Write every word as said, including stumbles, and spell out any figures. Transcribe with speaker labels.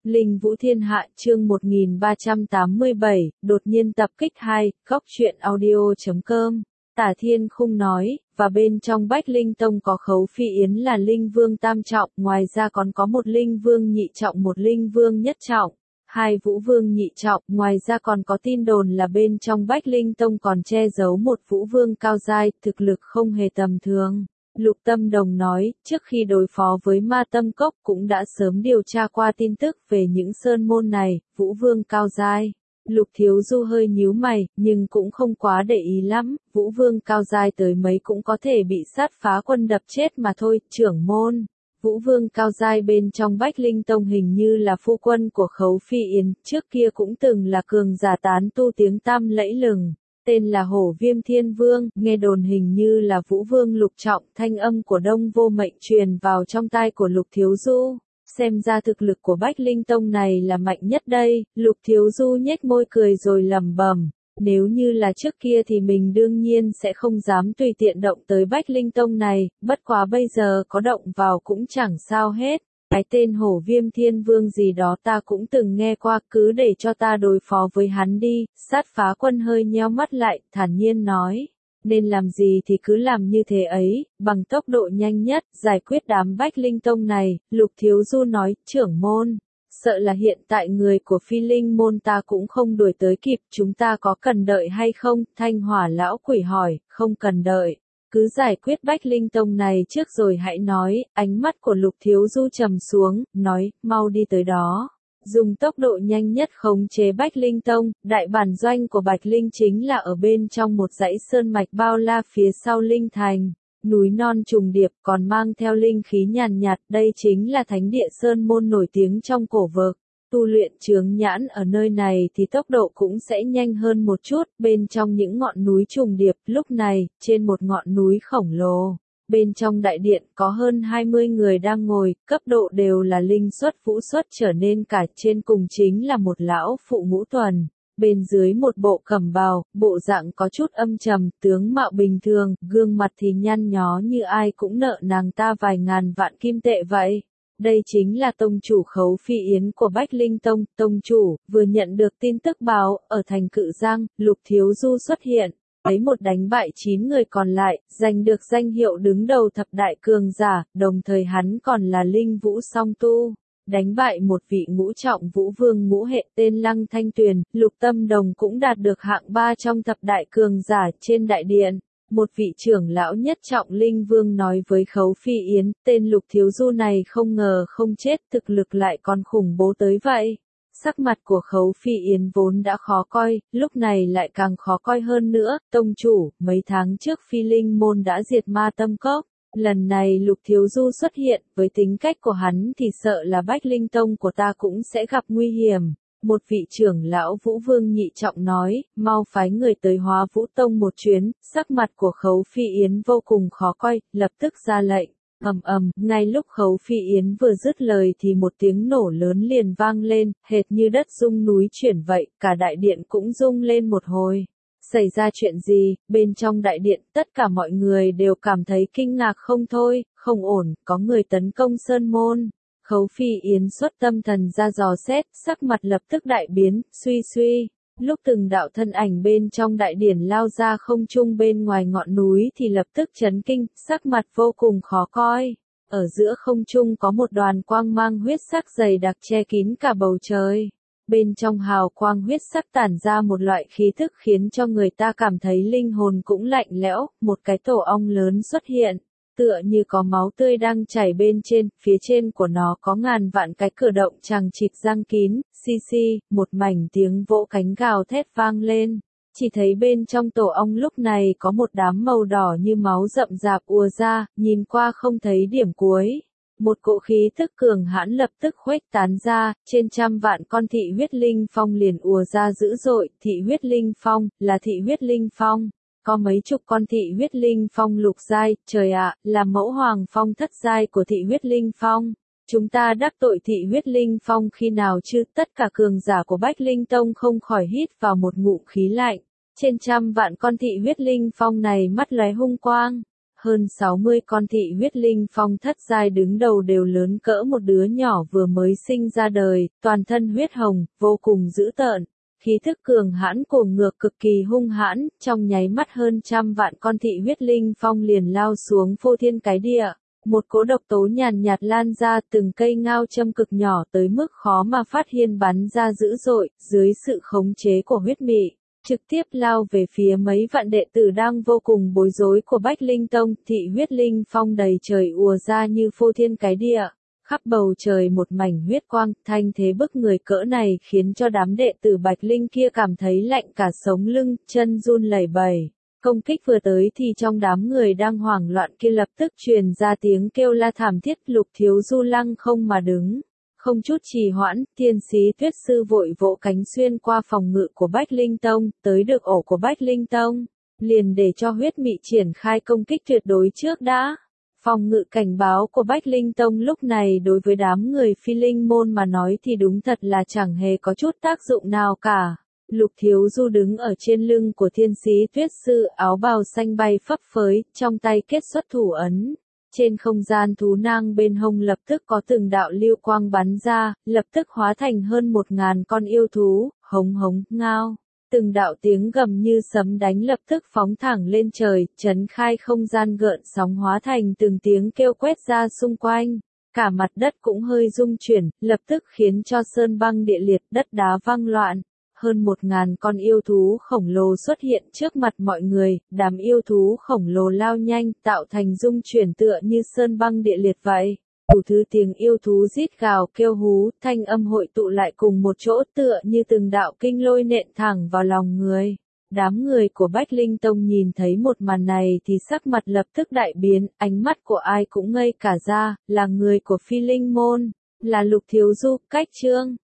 Speaker 1: Linh Vũ Thiên Hạ chương một nghìn ba trăm tám mươi bảy, đột nhiên tập kích hai, góc truyện audio chấm com. Tả Thiên Khung nói, và bên trong Bách Linh Tông có Khấu Phi Yến là Linh Vương tam trọng, ngoài ra còn có một Linh Vương nhị trọng, một Linh Vương nhất trọng, hai Vũ Vương nhị trọng, ngoài ra còn có tin đồn là bên trong Bách Linh Tông còn che giấu một Vũ Vương cao giai, thực lực không hề tầm thường. Lục Tâm Đồng nói, trước khi đối phó với Ma Tâm Cốc cũng đã sớm điều tra qua tin tức về những sơn môn này, Vũ Vương cao giai. Lục Thiếu Du hơi nhíu mày, nhưng cũng không quá để ý lắm, Vũ Vương cao giai tới mấy cũng có thể bị sát phá quân đập chết mà thôi, trưởng môn. Vũ Vương cao giai bên trong Bách Linh Tông hình như là phu quân của Khấu Phi Yến, trước kia cũng từng là cường giả tán tu tiếng tăm lẫy lừng. Tên là Hổ Viêm Thiên Vương, nghe đồn hình như là Vũ Vương lục trọng, thanh âm của Đông Vô Mệnh truyền vào trong tai của Lục Thiếu Du. Xem ra thực lực của Bách Linh Tông này là mạnh nhất đây, Lục Thiếu Du nhếch môi cười rồi lẩm bẩm, nếu như là trước kia thì mình đương nhiên sẽ không dám tùy tiện động tới Bách Linh Tông này, bất quá bây giờ có động vào cũng chẳng sao hết. Cái tên Hổ Viêm Thiên Vương gì đó ta cũng từng nghe qua, cứ để cho ta đối phó với hắn đi. Sát Phá Quân hơi nheo mắt lại, thản nhiên nói, nên làm gì thì cứ làm như thế ấy, bằng tốc độ nhanh nhất, giải quyết đám Bách Linh Tông này. Lục Thiếu Du nói, trưởng môn, sợ là hiện tại người của Phi Linh môn ta cũng không đuổi tới kịp, chúng ta có cần đợi hay không? Thanh Hỏa lão quỷ hỏi, không cần đợi. Cứ giải quyết Bách Linh Tông này trước rồi hãy nói. Ánh mắt của Lục Thiếu Du trầm xuống, nói, mau đi tới đó. Dùng tốc độ nhanh nhất khống chế Bách Linh Tông. Đại bản doanh của Bạch Linh chính là ở bên trong một dãy sơn mạch bao la phía sau Linh Thành. Núi non trùng điệp còn mang theo linh khí nhàn nhạt, đây chính là thánh địa sơn môn nổi tiếng trong cổ vực. Tu luyện chướng nhãn ở nơi này thì tốc độ cũng sẽ nhanh hơn một chút, bên trong những ngọn núi trùng điệp. Lúc này, trên một ngọn núi khổng lồ, bên trong đại điện có hơn hai mươi người đang ngồi, cấp độ đều là linh xuất vũ xuất trở nên cả, trên cùng chính là một lão phụ ngũ tuần. Bên dưới một bộ cẩm bào, bộ dạng có chút âm trầm, tướng mạo bình thường, gương mặt thì nhăn nhó như ai cũng nợ nàng ta vài ngàn vạn kim tệ vậy. Đây chính là tông chủ Khấu Phi Yến của Bách Linh Tông. Tông chủ, vừa nhận được tin tức báo, ở thành Cự Giang, Lục Thiếu Du xuất hiện, lấy một đánh bại chín người còn lại, giành được danh hiệu đứng đầu thập đại cường giả, đồng thời hắn còn là linh vũ song tu. Đánh bại một vị ngũ trọng Vũ Vương ngũ hệ tên Lăng Thanh Tuyền, Lục Tâm Đồng cũng đạt được hạng ba trong thập đại cường giả. Trên đại điện, một vị trưởng lão nhất trọng Linh Vương nói với Khấu Phi Yến, tên Lục Thiếu Du này không ngờ không chết, thực lực lại còn khủng bố tới vậy. Sắc mặt của Khấu Phi Yến vốn đã khó coi, lúc này lại càng khó coi hơn nữa. Tông chủ, mấy tháng trước Phi Linh môn đã diệt Ma Tâm Cốc. Lần này Lục Thiếu Du xuất hiện, với tính cách của hắn thì sợ là Bách Linh Tông của ta cũng sẽ gặp nguy hiểm. Một vị trưởng lão Vũ Vương nhị trọng nói, mau phái người tới Hóa Vũ Tông một chuyến. Sắc mặt của Khấu Phi Yến vô cùng khó coi, lập tức ra lệnh. Ầm ầm, ngay lúc Khấu Phi Yến vừa dứt lời thì một tiếng nổ lớn liền vang lên, hệt như đất rung núi chuyển vậy, cả đại điện cũng rung lên một hồi. Xảy ra chuyện gì? Bên trong đại điện, tất cả mọi người đều cảm thấy kinh ngạc không thôi, không ổn, có người tấn công sơn môn. Khấu Phi Yến xuất tâm thần ra dò xét, sắc mặt lập tức đại biến, suy suy. Lúc từng đạo thân ảnh bên trong đại điển lao ra không trung bên ngoài ngọn núi thì lập tức chấn kinh, sắc mặt vô cùng khó coi. Ở giữa không trung có một đoàn quang mang huyết sắc dày đặc che kín cả bầu trời. Bên trong hào quang huyết sắc tản ra một loại khí thức khiến cho người ta cảm thấy linh hồn cũng lạnh lẽo. Một cái tổ ong lớn xuất hiện, tựa như có máu tươi đang chảy bên trên, phía trên của nó có ngàn vạn cái cửa động chằng chịt răng kín. Xi xi, một mảnh tiếng vỗ cánh gào thét vang lên. Chỉ thấy bên trong tổ ong lúc này có một đám màu đỏ như máu rậm rạp ùa ra, nhìn qua không thấy điểm cuối. Một cỗ khí tức cường hãn lập tức khuếch tán ra, trên trăm vạn con thị huyết linh phong liền ùa ra dữ dội. Thị huyết linh phong, là thị huyết linh phong. Có mấy chục con thị huyết linh phong lục giai, trời ạ, là mẫu hoàng phong thất giai của thị huyết linh phong. Chúng ta đắc tội thị huyết linh phong khi nào chứ? Tất cả cường giả của Bách Linh Tông không khỏi hít vào một ngụm khí lạnh. Trên trăm vạn con thị huyết linh phong này mắt lóe hung quang. Hơn sáu mươi con thị huyết linh phong thất giai đứng đầu đều lớn cỡ một đứa nhỏ vừa mới sinh ra đời, toàn thân huyết hồng, vô cùng dữ tợn. Khí thức cường hãn cuồng ngược cực kỳ hung hãn, trong nháy mắt hơn trăm vạn con thị huyết linh phong liền lao xuống phô thiên cái địa. Một cỗ độc tố nhàn nhạt lan ra từng cây ngao châm cực nhỏ tới mức khó mà phát hiện bắn ra dữ dội, dưới sự khống chế của huyết mị. Trực tiếp lao về phía mấy vạn đệ tử đang vô cùng bối rối của Bách Linh Tông, thị huyết linh phong đầy trời ùa ra như phô thiên cái địa. Khắp bầu trời một mảnh huyết quang, thanh thế bức người cỡ này khiến cho đám đệ tử Bạch Linh kia cảm thấy lạnh cả sống lưng, chân run lẩy bẩy. Công kích vừa tới thì trong đám người đang hoảng loạn kia lập tức truyền ra tiếng kêu la thảm thiết. Lục Thiếu Du lăng không mà đứng. Không chút trì hoãn, tiên sĩ Tuyết Sư vội vỗ cánh xuyên qua phòng ngự của Bách Linh Tông, tới được ổ của Bách Linh Tông. Liền để cho huyết mị triển khai công kích tuyệt đối trước đã. Phòng ngự cảnh báo của Bách Linh Tông lúc này đối với đám người phi linh môn mà nói thì đúng thật là chẳng hề có chút tác dụng nào cả. Lục Thiếu Du đứng ở trên lưng của thiên sĩ Tuyết Sư, áo bào xanh bay phấp phới, trong tay kết xuất thủ ấn. Trên không gian thú nang bên hông lập tức có từng đạo lưu quang bắn ra, lập tức hóa thành hơn một ngàn con yêu thú, hống hống, ngao. Từng đạo tiếng gầm như sấm đánh lập tức phóng thẳng lên trời, chấn khai không gian gợn sóng hóa thành từng tiếng kêu quét ra xung quanh. Cả mặt đất cũng hơi rung chuyển, lập tức khiến cho sơn băng địa liệt, đất đá văng loạn. Hơn một ngàn con yêu thú khổng lồ xuất hiện trước mặt mọi người, đám yêu thú khổng lồ lao nhanh, tạo thành rung chuyển tựa như sơn băng địa liệt vậy. Đủ thứ tiếng yêu thú rít gào kêu hú, thanh âm hội tụ lại cùng một chỗ tựa như từng đạo kinh lôi nện thẳng vào lòng người. Đám người của Bách Linh Tông nhìn thấy một màn này thì sắc mặt lập tức đại biến, ánh mắt của ai cũng ngây cả ra, là người của Phi Linh Môn, là Lục Thiếu Du, Cách Trương.